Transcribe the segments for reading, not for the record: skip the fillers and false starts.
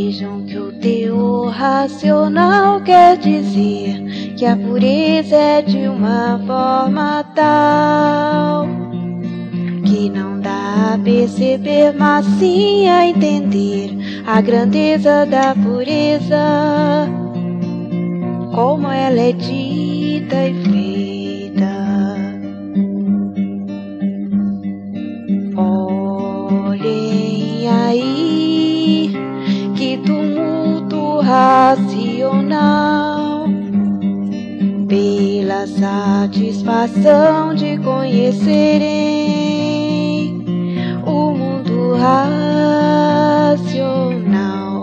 Vejam que o teor racional quer dizer que a pureza é de uma forma tal que não dá a perceber, mas sim a entender a grandeza da pureza, como ela é dita e feita. Olhem aí, que tumulto racional, pela satisfação de conhecerem o mundo racional.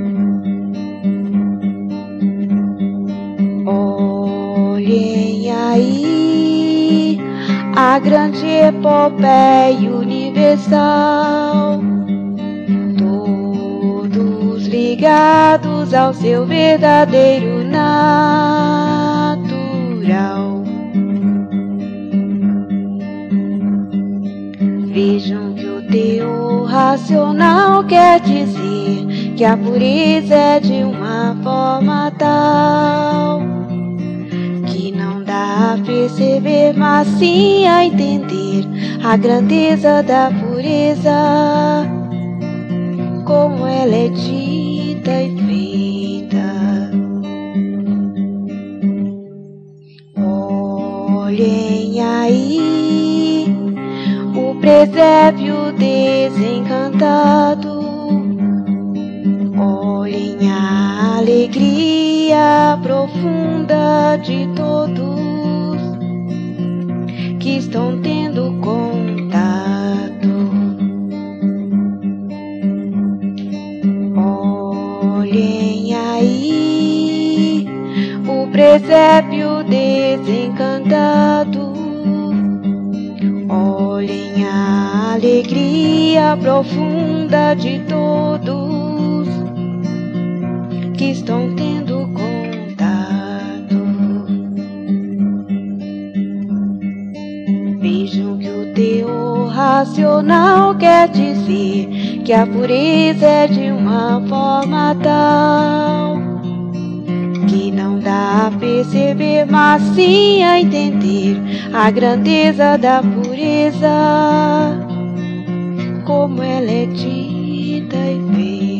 Olhem aí a grande epopeia universal, todos ligados ao seu verdadeiro natural. Vejam que o teor racional quer dizer que a pureza é de uma forma tal que não dá a perceber, mas sim a entender a grandeza da pureza, como ela é dita e feita. Olhem aí o presépio desencantado, olhem a alegria profunda de todos que estão tendo contato. Olhem aí o presépio desencantado, olhem a alegria profunda de todos que estão tendo contato. Vejam que o teor racional quer dizer que a pureza é de uma forma tal que não dá a perceber, mas sim a entender a grandeza da pureza, como ela é dita e feita.